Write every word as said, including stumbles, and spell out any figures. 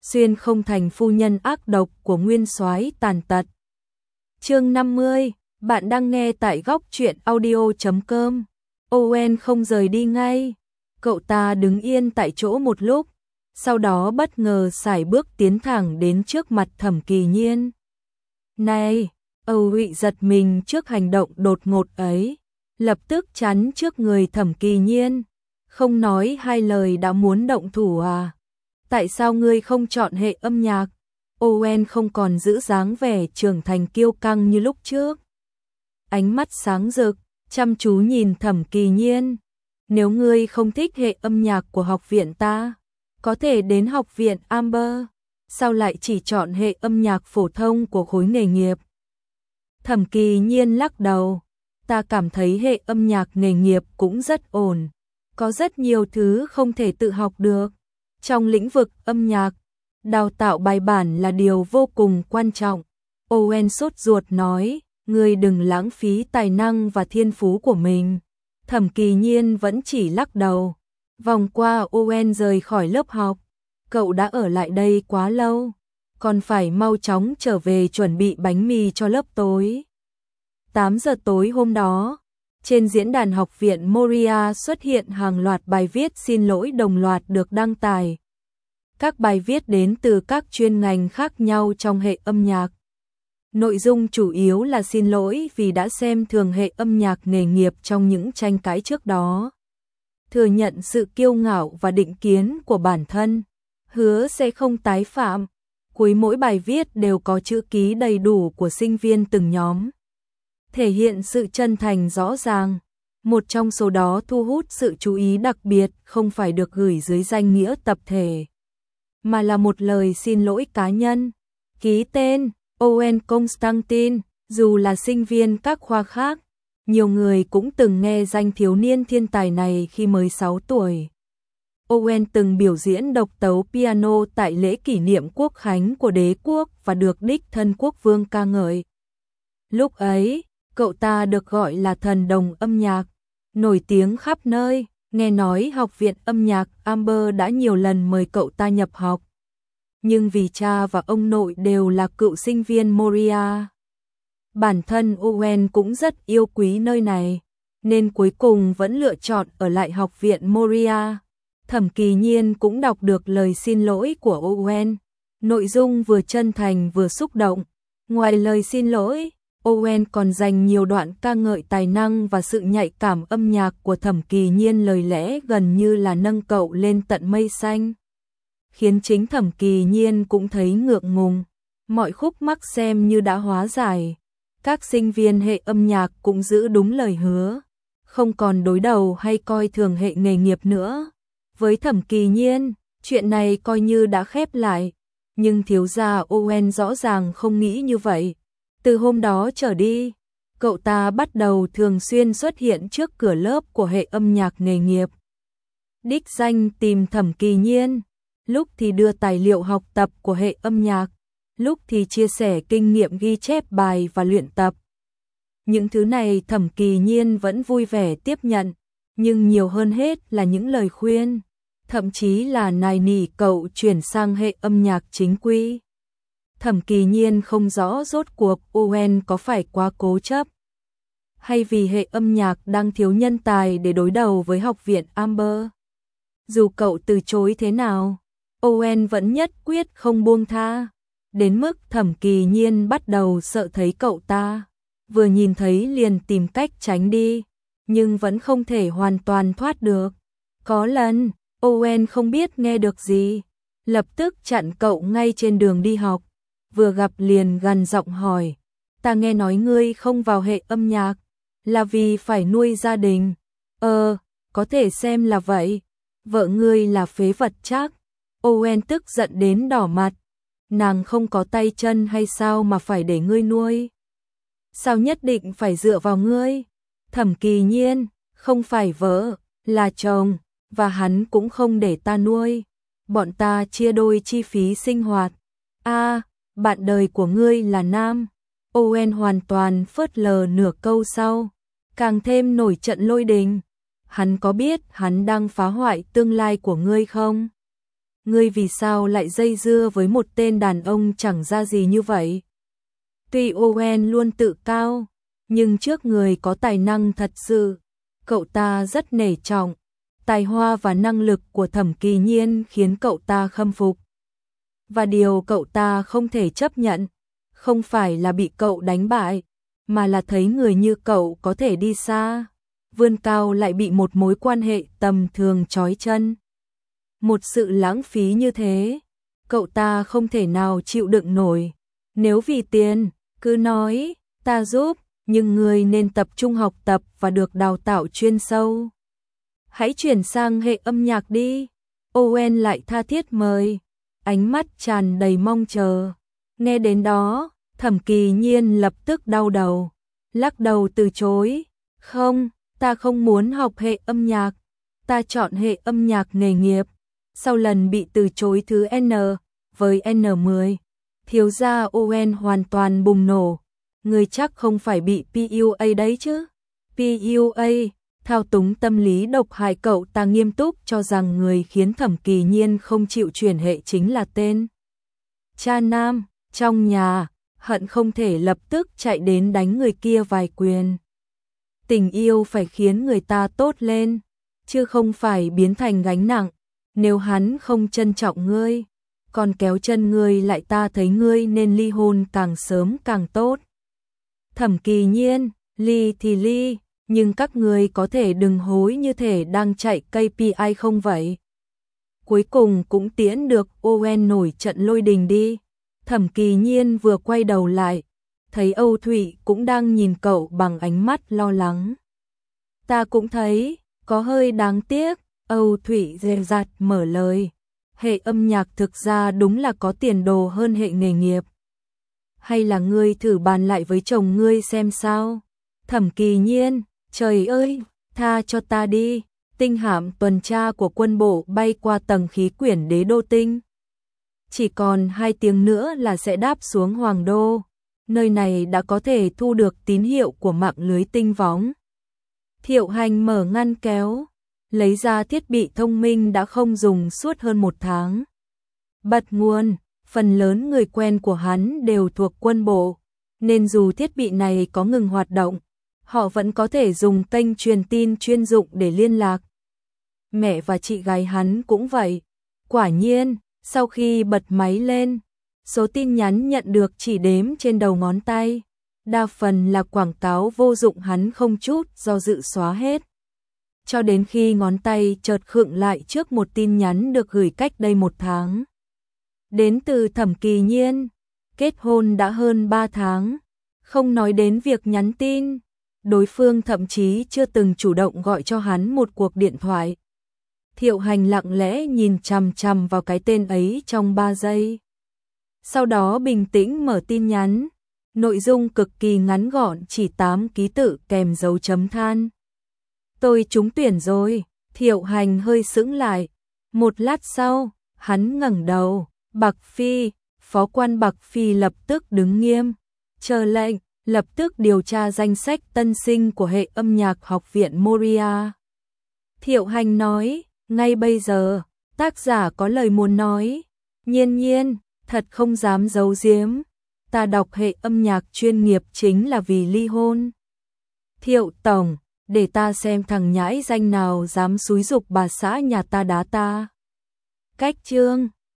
xuyên không thành phu nhân ác độc của nguyên soái tàn tật. Chương năm mươi, bạn đang nghe tại góc truyện audio chấm com. Owen không rời đi ngay, cậu ta đứng yên tại chỗ một lúc, sau đó bất ngờ sải bước tiến thẳng đến trước mặt Thẩm Kỳ Nhiên. Này, Owen giật mình trước hành động đột ngột ấy, lập tức chắn trước người Thẩm Kỳ Nhiên, không nói hai lời đã muốn động thủ à? Tại sao ngươi không chọn hệ âm nhạc? Owen không còn giữ dáng vẻ trưởng thành kiêu căng như lúc trước. Ánh mắt sáng rực, chăm chú nhìn Thẩm Kỳ Nhiên. Nếu ngươi không thích hệ âm nhạc của học viện ta, có thể đến học viện Amber. Sao lại chỉ chọn hệ âm nhạc phổ thông của khối nghề nghiệp? Thẩm Kỳ Nhiên lắc đầu. Ta cảm thấy hệ âm nhạc nghề nghiệp cũng rất ổn. Có rất nhiều thứ không thể tự học được. Trong lĩnh vực âm nhạc, đào tạo bài bản là điều vô cùng quan trọng. Owen sốt ruột nói, ngươi đừng lãng phí tài năng và thiên phú của mình. Thẩm Kỳ Nhiên vẫn chỉ lắc đầu. Vòng qua Owen rời khỏi lớp học. Cậu đã ở lại đây quá lâu, còn phải mau chóng trở về chuẩn bị bánh mì cho lớp tối. tám giờ tối hôm đó, trên diễn đàn học viện Moria xuất hiện hàng loạt bài viết xin lỗi đồng loạt được đăng tải. Các bài viết đến từ các chuyên ngành khác nhau trong hệ âm nhạc. Nội dung chủ yếu là xin lỗi vì đã xem thường hệ âm nhạc nghề nghiệp trong những tranh cãi trước đó. Thừa nhận sự kiêu ngạo và định kiến của bản thân, hứa sẽ không tái phạm. Cuối mỗi bài viết đều có chữ ký đầy đủ của sinh viên từng nhóm, thể hiện sự chân thành rõ ràng. Một trong số đó thu hút sự chú ý đặc biệt không phải được gửi dưới danh nghĩa tập thể, mà là một lời xin lỗi cá nhân. Ký tên Owen Constantine. Dù là sinh viên các khoa khác, nhiều người cũng từng nghe danh thiếu niên thiên tài này khi mới sáu tuổi. Owen từng biểu diễn độc tấu piano tại lễ kỷ niệm quốc khánh của đế quốc và được đích thân quốc vương ca ngợi. Lúc ấy, cậu ta được gọi là thần đồng âm nhạc, nổi tiếng khắp nơi. Nghe nói học viện âm nhạc Amber đã nhiều lần mời cậu ta nhập học, nhưng vì cha và ông nội đều là cựu sinh viên Moria, bản thân Owen cũng rất yêu quý nơi này, nên cuối cùng vẫn lựa chọn ở lại học viện Moria. Thẩm Kỳ Nhiên cũng đọc được lời xin lỗi của Owen, nội dung vừa chân thành vừa xúc động. Ngoài lời xin lỗi, Owen còn dành nhiều đoạn ca ngợi tài năng và sự nhạy cảm âm nhạc của Thẩm Kỳ Nhiên, lời lẽ gần như là nâng cậu lên tận mây xanh, khiến chính Thẩm Kỳ Nhiên cũng thấy ngượng ngùng. Mọi khúc mắc xem như đã hóa giải. Các sinh viên hệ âm nhạc cũng giữ đúng lời hứa, không còn đối đầu hay coi thường hệ nghề nghiệp nữa. Với Thẩm Kỳ Nhiên, chuyện này coi như đã khép lại, nhưng thiếu gia Owen rõ ràng không nghĩ như vậy. Từ hôm đó trở đi, cậu ta bắt đầu thường xuyên xuất hiện trước cửa lớp của hệ âm nhạc nghề nghiệp, đích danh tìm Thẩm Kỳ Nhiên, lúc thì đưa tài liệu học tập của hệ âm nhạc, lúc thì chia sẻ kinh nghiệm ghi chép bài và luyện tập. Những thứ này Thẩm Kỳ Nhiên vẫn vui vẻ tiếp nhận, nhưng nhiều hơn hết là những lời khuyên, thậm chí là nài nỉ cậu chuyển sang hệ âm nhạc chính quy. Thẩm Kỳ Nhiên không rõ rốt cuộc Owen có phải quá cố chấp, hay vì hệ âm nhạc đang thiếu nhân tài để đối đầu với học viện Amber. Dù cậu từ chối thế nào, Owen vẫn nhất quyết không buông tha, đến mức Thẩm Kỳ Nhiên bắt đầu sợ thấy cậu ta, vừa nhìn thấy liền tìm cách tránh đi, nhưng vẫn không thể hoàn toàn thoát được. Có lần, Owen không biết nghe được gì, lập tức chặn cậu ngay trên đường đi học, vừa gặp liền gằn giọng hỏi, ta nghe nói ngươi không vào hệ âm nhạc, là vì phải nuôi gia đình. Ờ, có thể xem là vậy, vợ ngươi là phế vật chắc. Owen tức giận đến đỏ mặt, nàng không có tay chân hay sao mà phải để ngươi nuôi? Sao nhất định phải dựa vào ngươi? Thẩm Kỳ Nhiên, không phải vợ, là chồng, và hắn cũng không để ta nuôi. Bọn ta chia đôi chi phí sinh hoạt. A, à, bạn đời của ngươi là nam. Owen hoàn toàn phớt lờ nửa câu sau, càng thêm nổi trận lôi đình. Hắn có biết hắn đang phá hoại tương lai của ngươi không? ngươi vì sao lại dây dưa với một tên đàn ông chẳng ra gì như vậy? Tuy Owen luôn tự cao, nhưng trước người có tài năng thật sự, cậu ta rất nể trọng. Tài hoa và năng lực của Thẩm Kỳ Nhiên khiến cậu ta khâm phục. Và điều cậu ta không thể chấp nhận, không phải là bị cậu đánh bại, mà là thấy người như cậu có thể đi xa, vươn cao lại bị một mối quan hệ tầm thường trói chân. Một sự lãng phí như thế, cậu ta không thể nào chịu đựng nổi. Nếu vì tiền, cứ nói, ta giúp, nhưng người nên tập trung học tập và được đào tạo chuyên sâu. Hãy chuyển sang hệ âm nhạc đi. Owen lại tha thiết mời, ánh mắt tràn đầy mong chờ. Nghe đến đó, Thẩm Kỳ Nhiên lập tức đau đầu, lắc đầu từ chối. Không, ta không muốn học hệ âm nhạc, ta chọn hệ âm nhạc nghề nghiệp. Sau lần bị từ chối thứ N với N mười, thiếu gia Owen hoàn toàn bùng nổ. Người chắc không phải bị pê u a đấy chứ? pê u a, thao túng tâm lý độc hại. Cậu ta nghiêm túc cho rằng người khiến Thẩm Kỳ Nhiên không chịu chuyển hệ chính là tên cha nam trong nhà, hận không thể lập tức chạy đến đánh người kia vài quyền. Tình yêu phải khiến người ta tốt lên, chứ không phải biến thành gánh nặng. Nếu hắn không trân trọng ngươi, còn kéo chân ngươi lại, ta thấy ngươi nên ly hôn càng sớm càng tốt. Thẩm Kỳ Nhiên, ly thì ly, nhưng các ngươi có thể đừng hối như thể đang chạy ca pê i không vậy? Cuối cùng cũng tiễn được Owen nổi trận lôi đình đi. Thẩm Kỳ Nhiên vừa quay đầu lại, thấy Âu Thụy cũng đang nhìn cậu bằng ánh mắt lo lắng. Ta cũng thấy, có hơi đáng tiếc. Âu Thụy dè dặt mở lời. Hệ âm nhạc thực ra đúng là có tiền đồ hơn hệ nghề nghiệp. Hay là ngươi thử bàn lại với chồng ngươi xem sao? Thẩm Kỳ Nhiên, trời ơi, tha cho ta đi. Tinh hạm tuần tra của quân bộ bay qua tầng khí quyển đế đô tinh. Chỉ còn hai tiếng nữa là sẽ đáp xuống Hoàng Đô. Nơi này đã có thể thu được tín hiệu của mạng lưới tinh võng. Thiệu Hành mở ngăn kéo, lấy ra thiết bị thông minh đã không dùng suốt hơn một tháng. Bật nguồn, phần lớn người quen của hắn đều thuộc quân bộ, nên dù thiết bị này có ngừng hoạt động, họ vẫn có thể dùng kênh truyền tin chuyên dụng để liên lạc. Mẹ và chị gái hắn cũng vậy. Quả nhiên, sau khi bật máy lên, số tin nhắn nhận được chỉ đếm trên đầu ngón tay. Đa phần là quảng cáo vô dụng, hắn không chút do dự xóa hết. Cho đến khi ngón tay chợt khựng lại trước một tin nhắn được gửi cách đây một tháng. Đến từ Thẩm Kỳ Nhiên, kết hôn đã hơn ba tháng, không nói đến việc nhắn tin, đối phương thậm chí chưa từng chủ động gọi cho hắn một cuộc điện thoại. Thiệu Hành lặng lẽ nhìn chằm chằm vào cái tên ấy trong ba giây. Sau đó bình tĩnh mở tin nhắn, nội dung cực kỳ ngắn gọn, chỉ tám ký tự kèm dấu chấm than. Tôi trúng tuyển rồi. Thiệu Hành hơi sững lại. Một lát sau, hắn ngẩng đầu. Bạc Phi, phó quan Bạc Phi lập tức đứng nghiêm, chờ lệnh, lập tức điều tra danh sách tân sinh của hệ âm nhạc học viện Moria. Thiệu Hành nói, ngay bây giờ, tác giả có lời muốn nói. Nhiên Nhiên, thật không dám giấu giếm, ta đọc hệ âm nhạc chuyên nghiệp chính là vì ly hôn. Thiệu Tổng, để ta xem thằng nhãi danh nào dám xúi giục bà xã nhà ta đá ta. Cách chương